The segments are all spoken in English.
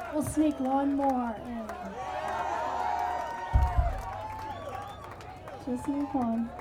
We'll sneak one more in. Just sneak one.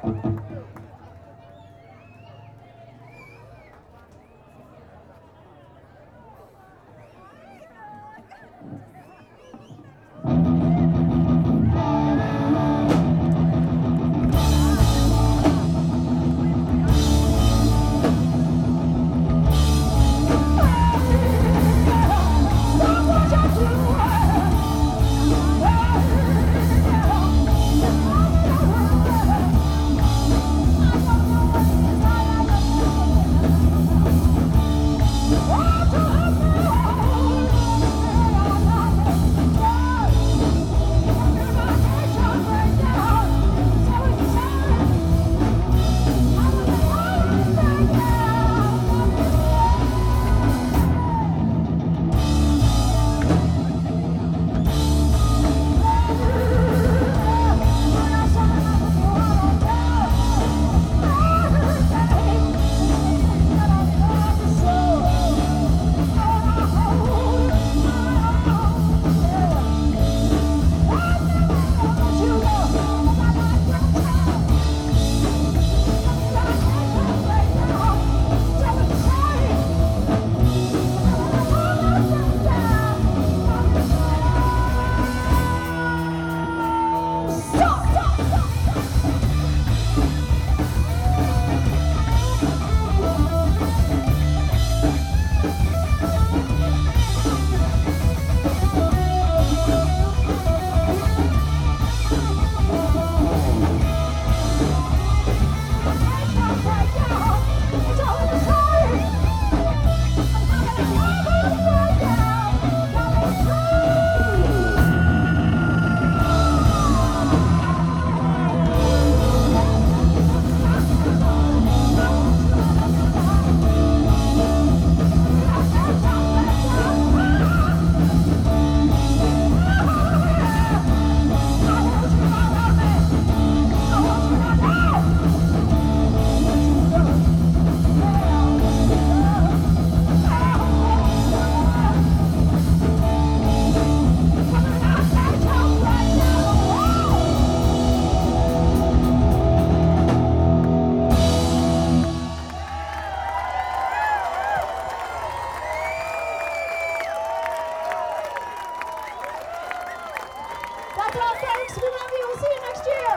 That's all, folks. We love you. We'll see you next year.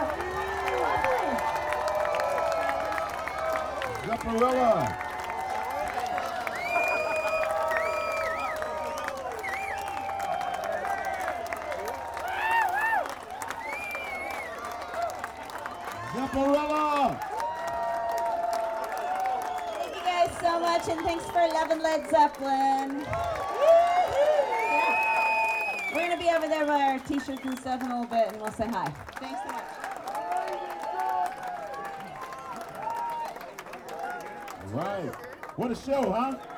Zapparella. Zapparella. Thank you guys so much, and thanks for loving Led Zeppelin. We're going to be over there by our t-shirts and stuff in a little bit, and we'll say hi. Thanks so much. Right. What a show, huh?